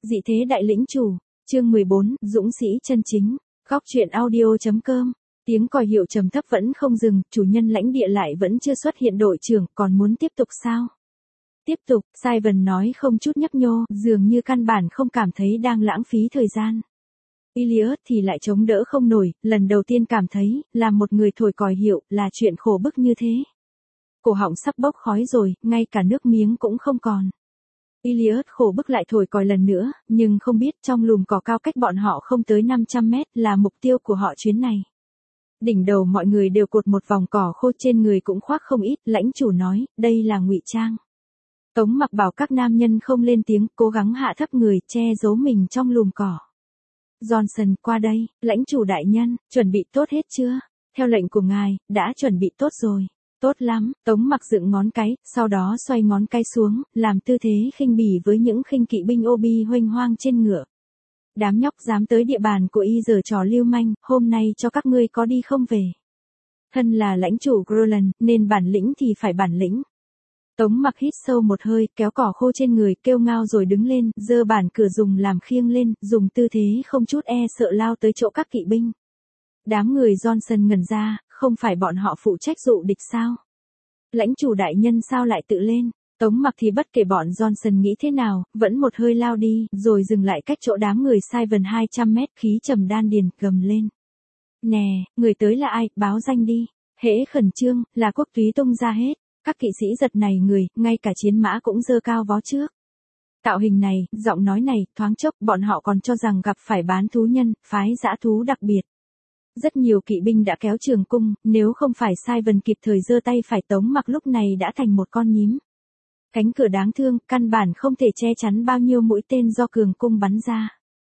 Dị thế đại lĩnh chủ, chương 14, dũng sĩ chân chính, góc truyện audio.com, tiếng còi hiệu trầm thấp vẫn không dừng, chủ nhân lãnh địa lại vẫn chưa xuất hiện đội trưởng, còn muốn tiếp tục sao? Tiếp tục, Simon nói không chút nhấp nhô, dường như căn bản không cảm thấy đang lãng phí thời gian. Elliot thì lại chống đỡ không nổi, lần đầu tiên cảm thấy, là một người thổi còi hiệu, là chuyện khổ bức như thế. Cổ họng sắp bốc khói rồi, ngay cả nước miếng cũng không còn. Elliot khổ bức lại thổi còi lần nữa, nhưng không biết trong lùm cỏ cao cách bọn họ không tới 500 mét là mục tiêu của họ chuyến này. Đỉnh đầu mọi người đều cột một vòng cỏ khô, trên người cũng khoác không ít, lãnh chủ nói, đây là ngụy trang. Tống Mặc bảo các nam nhân không lên tiếng, cố gắng hạ thấp người, che giấu mình trong lùm cỏ. Johnson, qua đây, lãnh chủ đại nhân, chuẩn bị tốt hết chưa? Theo lệnh của ngài, đã chuẩn bị tốt rồi. Tốt lắm, Tống Mặc dựng ngón cái, sau đó xoay ngón cái xuống, làm tư thế khinh bỉ với những khinh kỵ binh Obi huênh hoang trên ngựa. Đám nhóc dám tới địa bàn của y giở trò lưu manh, hôm nay cho các ngươi có đi không về. Thân là lãnh chủ Groland, nên bản lĩnh thì phải bản lĩnh. Tống Mặc hít sâu một hơi, kéo cỏ khô trên người, kêu ngao rồi đứng lên, giơ bản cửa dùng làm khiêng lên, dùng tư thế không chút e sợ lao tới chỗ các kỵ binh. Đám người Johnson ngẩn ra, không phải bọn họ phụ trách dụ địch sao? Lãnh chủ đại nhân sao lại tự lên? Tống Mặc thì bất kể bọn Johnson nghĩ thế nào, vẫn một hơi lao đi, rồi dừng lại cách chỗ đám người Simon 200 mét, khí trầm đan điền, gầm lên. Nè, người tới là ai, báo danh đi. Hễ khẩn trương, là quốc túy tung ra hết. Các kỵ sĩ giật này người, ngay cả chiến mã cũng giơ cao vó trước. Tạo hình này, giọng nói này, thoáng chốc bọn họ còn cho rằng gặp phải bán thú nhân, phái dã thú đặc biệt. Rất nhiều kỵ binh đã kéo trường cung, nếu không phải Simon kịp thời giơ tay phải, Tống Mặc lúc này đã thành một con nhím. Cánh cửa đáng thương, căn bản không thể che chắn bao nhiêu mũi tên do cường cung bắn ra.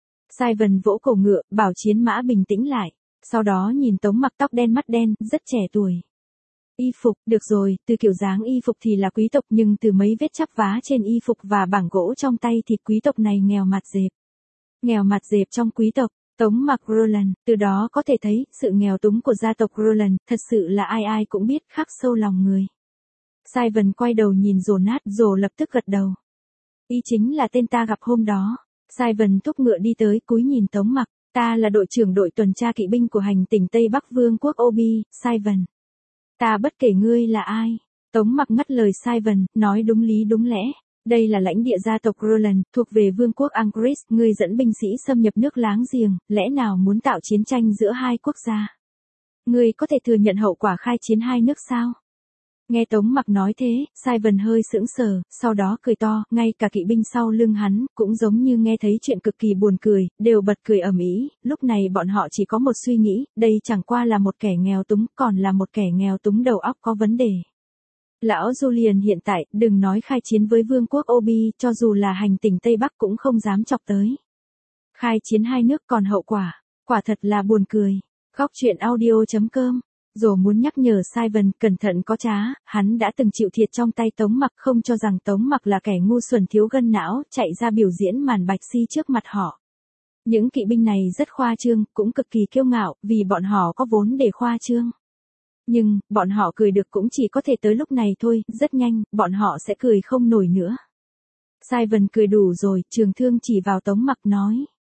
Simon vỗ cổ ngựa, bảo chiến mã bình tĩnh lại, sau đó nhìn Tống Mặc tóc đen mắt đen, rất trẻ tuổi. Y phục, được rồi, từ kiểu dáng y phục thì là quý tộc, nhưng từ mấy vết chắp vá trên y phục và bảng gỗ trong tay thì quý tộc này nghèo mặt dẹp. Nghèo mặt dẹp trong quý tộc. Tống Mặc Groland, từ đó có thể thấy, sự nghèo túng của gia tộc Groland, thật sự là ai ai cũng biết, khắc sâu lòng người. Simon quay đầu nhìn Jonas, rồi lập tức gật đầu. Y chính là tên ta gặp hôm đó. Simon thúc ngựa đi tới, cúi nhìn Tống Mặc, ta là đội trưởng đội tuần tra kỵ binh của hành tỉnh Tây Bắc Vương quốc Obi, Simon. Ta bất kể ngươi là ai. Tống Mặc ngắt lời Simon, nói đúng lý đúng lẽ. Đây là lãnh địa gia tộc Groland, thuộc về vương quốc Angris, ngươi dẫn binh sĩ xâm nhập nước láng giềng, lẽ nào muốn tạo chiến tranh giữa hai quốc gia? Ngươi có thể thừa nhận hậu quả khai chiến hai nước sao? Nghe Tống Mặc nói thế, Simon hơi sững sờ, sau đó cười to, ngay cả kỵ binh sau lưng hắn, cũng giống như nghe thấy chuyện cực kỳ buồn cười, đều bật cười ầm ĩ. Lúc này bọn họ chỉ có một suy nghĩ, đây chẳng qua là một kẻ nghèo túng, còn là một kẻ nghèo túng đầu óc có vấn đề. Lão Julian hiện tại, đừng nói khai chiến với vương quốc Obi, cho dù là hành tỉnh Tây Bắc cũng không dám chọc tới. Khai chiến hai nước còn hậu quả, quả thật là buồn cười. Góc truyện audio.com, rồi muốn nhắc nhở Simon cẩn thận có trá, hắn đã từng chịu thiệt trong tay Tống Mặc, không cho rằng Tống Mặc là kẻ ngu xuẩn thiếu gân não, chạy ra biểu diễn màn bạch si trước mặt họ. Những kỵ binh này rất khoa trương, cũng cực kỳ kiêu ngạo, vì bọn họ có vốn để khoa trương. Nhưng, bọn họ cười được cũng chỉ có thể tới lúc này thôi, rất nhanh, bọn họ sẽ cười không nổi nữa. Simon cười đủ rồi, trường thương chỉ vào Tống Mặc nói.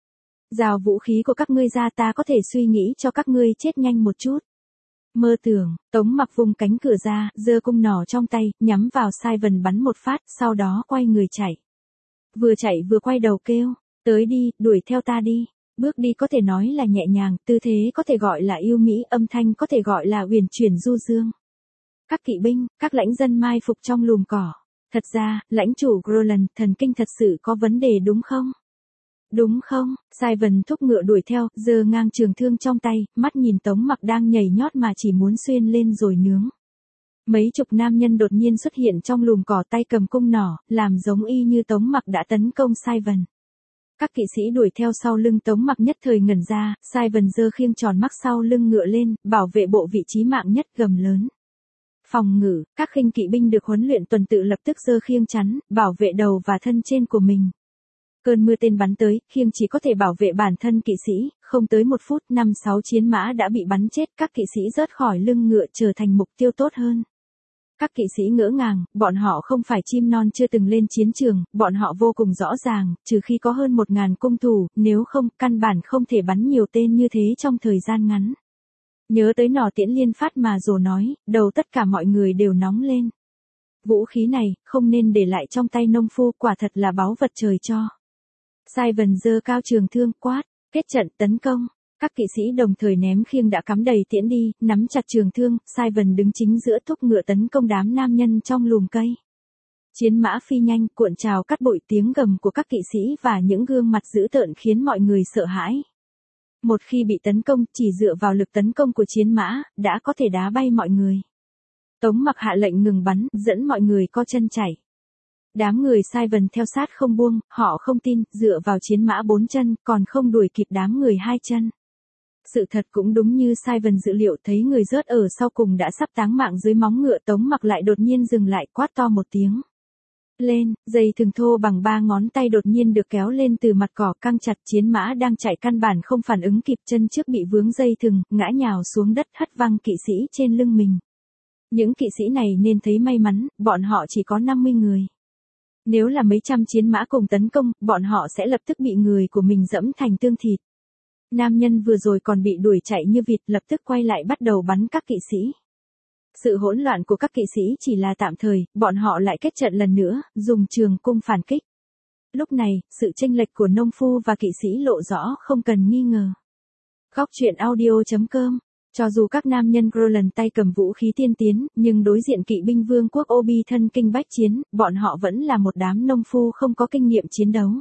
Rào vũ khí của các ngươi ra, ta có thể suy nghĩ cho các ngươi chết nhanh một chút. Mơ tưởng, Tống Mặc vung cánh cửa ra, giơ cung nỏ trong tay, nhắm vào Simon bắn một phát, sau đó quay người chạy. Vừa chạy vừa quay đầu kêu, tới đi, đuổi theo ta đi. Bước đi có thể nói là nhẹ nhàng, tư thế có thể gọi là yêu mỹ, âm thanh có thể gọi là uyển chuyển du dương. Các kỵ binh, các lãnh dân mai phục trong lùm cỏ. Thật ra, lãnh chủ Groland, thần kinh thật sự có vấn đề đúng không? Đúng không? Simon thúc ngựa đuổi theo, giơ ngang trường thương trong tay, mắt nhìn Tống Mặc đang nhảy nhót mà chỉ muốn xuyên lên rồi nướng. Mấy chục nam nhân đột nhiên xuất hiện trong lùm cỏ, tay cầm cung nỏ, làm giống y như Tống Mặc đã tấn công Simon. Các kỵ sĩ đuổi theo sau lưng Tống Mặc nhất thời ngẩn ra, Simon giơ khiêng tròn mắc sau lưng ngựa lên, bảo vệ bộ vị trí mạng nhất, gầm lớn. Phòng ngự, các khinh kỵ binh được huấn luyện tuần tự lập tức giơ khiêng chắn, bảo vệ đầu và thân trên của mình. Cơn mưa tên bắn tới, khiêng chỉ có thể bảo vệ bản thân kỵ sĩ, không tới 1 phút, 5-6 chiến mã đã bị bắn chết, các kỵ sĩ rớt khỏi lưng ngựa trở thành mục tiêu tốt hơn. Các kỵ sĩ ngỡ ngàng, bọn họ không phải chim non chưa từng lên chiến trường, bọn họ vô cùng rõ ràng, trừ khi có hơn 1000 cung thủ, nếu không, căn bản không thể bắn nhiều tên như thế trong thời gian ngắn. Nhớ tới nỏ tiễn liên phát mà Rồ nói, đầu tất cả mọi người đều nóng lên. Vũ khí này, không nên để lại trong tay nông phu, quả thật là báu vật trời cho. Simon giơ cao trường thương quát, kết trận tấn công. Các kỵ sĩ đồng thời ném khiêng đã cắm đầy tiễn đi, nắm chặt trường thương, Simon đứng chính giữa thúc ngựa tấn công đám nam nhân trong lùm cây. Chiến mã phi nhanh, cuộn trào cắt bụi, tiếng gầm của các kỵ sĩ và những gương mặt dữ tợn khiến mọi người sợ hãi. Một khi bị tấn công, chỉ dựa vào lực tấn công của chiến mã, đã có thể đá bay mọi người. Tống Mặc hạ lệnh ngừng bắn, dẫn mọi người co chân chạy. Đám người Simon theo sát không buông, họ không tin, dựa vào chiến mã 4 chân, còn không đuổi kịp đám người 2 chân. Sự thật cũng đúng như Simon dự liệu, thấy người rớt ở sau cùng đã sắp táng mạng dưới móng ngựa, Tống Mặc lại đột nhiên dừng lại, quát to một tiếng. Lên, dây thừng thô bằng 3 ngón tay đột nhiên được kéo lên từ mặt cỏ, căng chặt, chiến mã đang chạy căn bản không phản ứng kịp, chân trước bị vướng dây thừng, ngã nhào xuống đất, hất văng kỵ sĩ trên lưng mình. Những kỵ sĩ này nên thấy may mắn, bọn họ chỉ có 50 người. Nếu là mấy trăm chiến mã cùng tấn công, bọn họ sẽ lập tức bị người của mình dẫm thành tương thịt. Nam nhân vừa rồi còn bị đuổi chạy như vịt, lập tức quay lại bắt đầu bắn các kỵ sĩ. Sự hỗn loạn của các kỵ sĩ chỉ là tạm thời, bọn họ lại kết trận lần nữa, dùng trường cung phản kích. Lúc này, sự chênh lệch của nông phu và kỵ sĩ lộ rõ, không cần nghi ngờ. Góc truyện audio.com. Cho dù các nam nhân Groland tay cầm vũ khí tiên tiến, nhưng đối diện kỵ binh vương quốc Obi thân kinh bách chiến, bọn họ vẫn là một đám nông phu không có kinh nghiệm chiến đấu.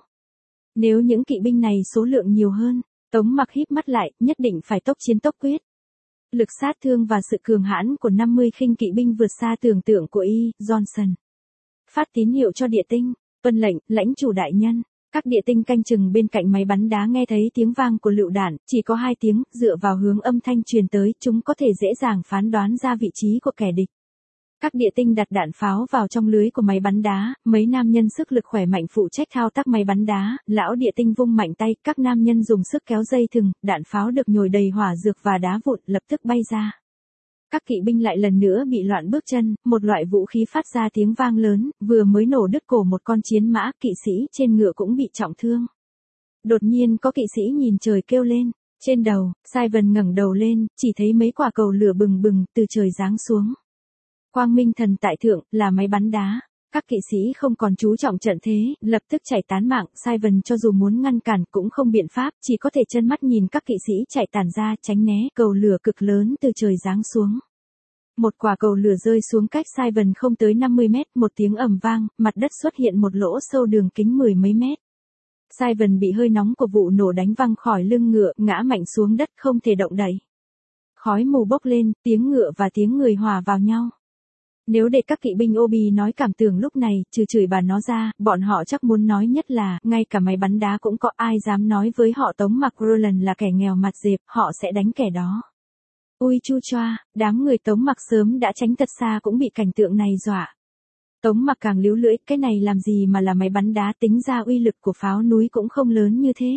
Nếu những kỵ binh này số lượng nhiều hơn, Tống Mặc híp mắt lại, nhất định phải tốc chiến tốc quyết. Lực sát thương và sự cường hãn của 50 khinh kỵ binh vượt xa tưởng tượng của Johnson. Phát tín hiệu cho địa tinh, vân lệnh, lãnh chủ đại nhân. Các địa tinh canh chừng bên cạnh máy bắn đá nghe thấy tiếng vang của lựu đạn, chỉ có 2 tiếng, dựa vào hướng âm thanh truyền tới, chúng có thể dễ dàng phán đoán ra vị trí của kẻ địch. Các địa tinh đặt đạn pháo vào trong lưới của máy bắn đá, mấy nam nhân sức lực khỏe mạnh phụ trách thao tác máy bắn đá, lão địa tinh vung mạnh tay, các nam nhân dùng sức kéo dây thừng, đạn pháo được nhồi đầy hỏa dược và đá vụn, lập tức bay ra. Các kỵ binh lại lần nữa bị loạn bước chân, một loại vũ khí phát ra tiếng vang lớn, vừa mới nổ đứt cổ một con chiến mã, kỵ sĩ trên ngựa cũng bị trọng thương. Đột nhiên có kỵ sĩ nhìn trời kêu lên, trên đầu, Simon ngẩng đầu lên, chỉ thấy mấy quả cầu lửa bừng bừng từ trời giáng xuống. Quang minh thần tại thượng, là máy bắn đá. Các kỵ sĩ không còn chú trọng trận thế, lập tức chạy tán mạng, Simon cho dù muốn ngăn cản cũng không biện pháp, chỉ có thể trơ mắt nhìn các kỵ sĩ chạy tản ra, tránh né, cầu lửa cực lớn từ trời giáng xuống. Một quả cầu lửa rơi xuống cách Simon không tới 50 mét, một tiếng ầm vang, mặt đất xuất hiện một lỗ sâu đường kính 10 mấy mét. Simon bị hơi nóng của vụ nổ đánh văng khỏi lưng ngựa, ngã mạnh xuống đất không thể động đậy. Khói mù bốc lên, tiếng ngựa và tiếng người hòa vào nhau. Nếu để các kỵ binh Obi nói cảm tưởng lúc này, trừ chửi bà nó ra, bọn họ chắc muốn nói nhất là, ngay cả máy bắn đá cũng có ai dám nói với họ Tống Mặc Roland là kẻ nghèo mặt dẹp, họ sẽ đánh kẻ đó. Ui chu choa, đám người Tống Mặc sớm đã tránh thật xa cũng bị cảnh tượng này dọa. Tống Mặc càng líu lưỡi, cái này làm gì mà là máy bắn đá, tính ra uy lực của pháo núi cũng không lớn như thế.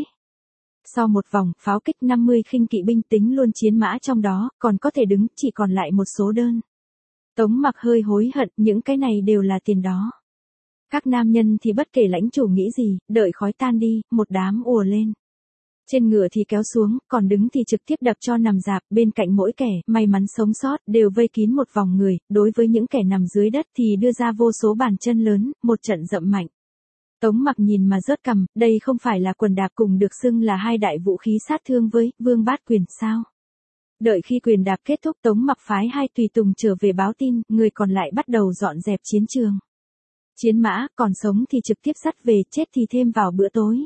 Sau một vòng, pháo kích 50 khinh kỵ binh tính luôn chiến mã trong đó, còn có thể đứng, chỉ còn lại một số đơn. Tống Mặc hơi hối hận, những cái này đều là tiền đó. Các nam nhân thì bất kể lãnh chủ nghĩ gì, đợi khói tan đi, một đám ùa lên. Trên ngựa thì kéo xuống, còn đứng thì trực tiếp đập cho nằm rạp, bên cạnh mỗi kẻ, may mắn sống sót, đều vây kín một vòng người, đối với những kẻ nằm dưới đất thì đưa ra vô số bàn chân lớn, một trận dậm mạnh. Tống Mặc nhìn mà rớt cằm, đây không phải là quần đạp cùng được xưng là hai đại vũ khí sát thương với Vương Bát Quyền sao? Đợi khi quyền đạp kết thúc, Tống Mặc phái 2 tùy tùng trở về báo tin, người còn lại bắt đầu dọn dẹp chiến trường. Chiến mã, còn sống thì trực tiếp dắt về, chết thì thêm vào bữa tối.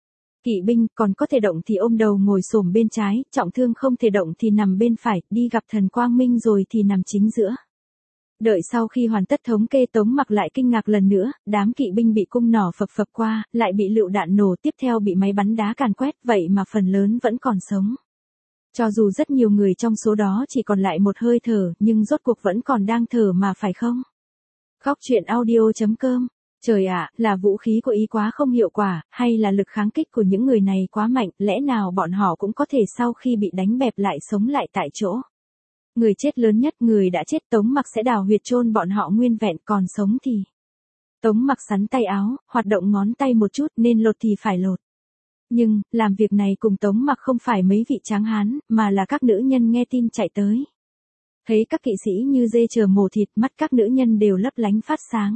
Kỵ binh, còn có thể động thì ôm đầu ngồi xổm bên trái, trọng thương không thể động thì nằm bên phải, đi gặp thần quang minh rồi thì nằm chính giữa. Đợi sau khi hoàn tất thống kê, Tống Mặc lại kinh ngạc lần nữa, đám kỵ binh bị cung nỏ phập phập qua, lại bị lựu đạn nổ, tiếp theo bị máy bắn đá càn quét, vậy mà phần lớn vẫn còn sống. Cho dù rất nhiều người trong số đó chỉ còn lại một hơi thở, nhưng rốt cuộc vẫn còn đang thở mà phải không? Góc truyện audio.com. Trời ạ, là vũ khí của Ý quá không hiệu quả, hay là lực kháng kích của những người này quá mạnh, lẽ nào bọn họ cũng có thể sau khi bị đánh bẹp lại sống lại tại chỗ? Người chết lớn nhất, người đã chết Tống Mặc sẽ đào huyệt chôn bọn họ nguyên vẹn, còn sống thì. Tống Mặc sắn tay áo, hoạt động ngón tay một chút, nên lột thì phải lột. Nhưng, làm việc này cùng Tống Mặc không phải mấy vị tráng hán, mà là các nữ nhân nghe tin chạy tới. Thấy các kỵ sĩ như dê chờ mổ thịt, mắt các nữ nhân đều lấp lánh phát sáng.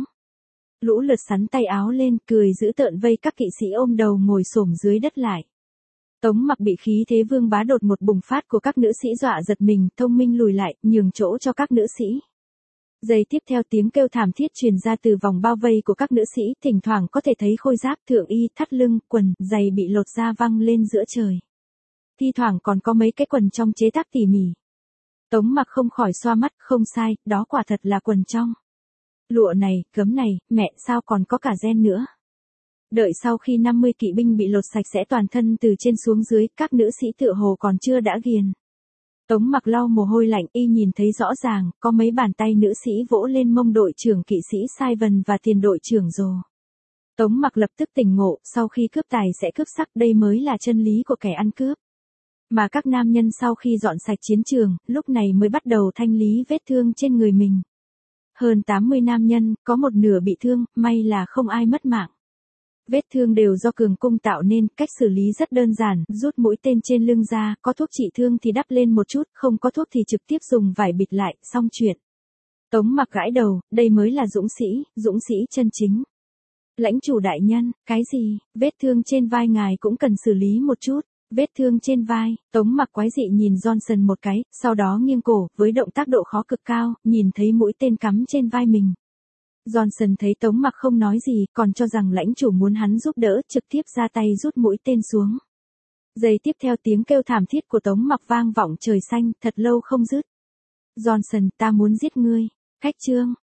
Lũ lượt sắn tay áo lên, cười dữ tợn vây các kỵ sĩ ôm đầu ngồi xổm dưới đất lại. Tống Mặc bị khí thế vương bá đột một bùng phát của các nữ sĩ dọa giật mình, thông minh lùi lại, nhường chỗ cho các nữ sĩ. Giây tiếp theo tiếng kêu thảm thiết truyền ra từ vòng bao vây của các nữ sĩ, thỉnh thoảng có thể thấy khôi giáp, thượng y, thắt lưng, quần, giày bị lột ra văng lên giữa trời. Thi thoảng còn có mấy cái quần trong chế tác tỉ mỉ. Tống Mặc không khỏi xoa mắt, không sai, đó quả thật là quần trong. Lụa này, gấm này, mẹ sao còn có cả ren nữa. Đợi sau khi 50 kỵ binh bị lột sạch sẽ toàn thân từ trên xuống dưới, các nữ sĩ tựa hồ còn chưa đã ghiền. Tống Mặc lau mồ hôi lạnh, y nhìn thấy rõ ràng, có mấy bàn tay nữ sĩ vỗ lên mông đội trưởng kỵ sĩ Sai Vân và tiền đội trưởng Rồ. Tống Mặc lập tức tỉnh ngộ, sau khi cướp tài sẽ cướp sắc, đây mới là chân lý của kẻ ăn cướp. Mà các nam nhân sau khi dọn sạch chiến trường, lúc này mới bắt đầu thanh lý vết thương trên người mình. Hơn 80 nam nhân, có một nửa bị thương, may là không ai mất mạng. Vết thương đều do cường cung tạo nên, cách xử lý rất đơn giản, rút mũi tên trên lưng ra, có thuốc trị thương thì đắp lên một chút, không có thuốc thì trực tiếp dùng vải bịt lại, xong chuyện. Tống Mặc gãi đầu, đây mới là dũng sĩ chân chính. Lãnh chủ đại nhân, cái gì, vết thương trên vai ngài cũng cần xử lý một chút. Vết thương trên vai, Tống Mặc quái dị nhìn Johnson một cái, sau đó nghiêng cổ, với động tác độ khó cực cao, nhìn thấy mũi tên cắm trên vai mình. Johnson thấy Tống Mặc không nói gì, còn cho rằng lãnh chủ muốn hắn giúp đỡ, trực tiếp ra tay rút mũi tên xuống. Giây tiếp theo tiếng kêu thảm thiết của Tống Mặc vang vọng trời xanh, thật lâu không dứt. Johnson, ta muốn giết ngươi. Khách trương,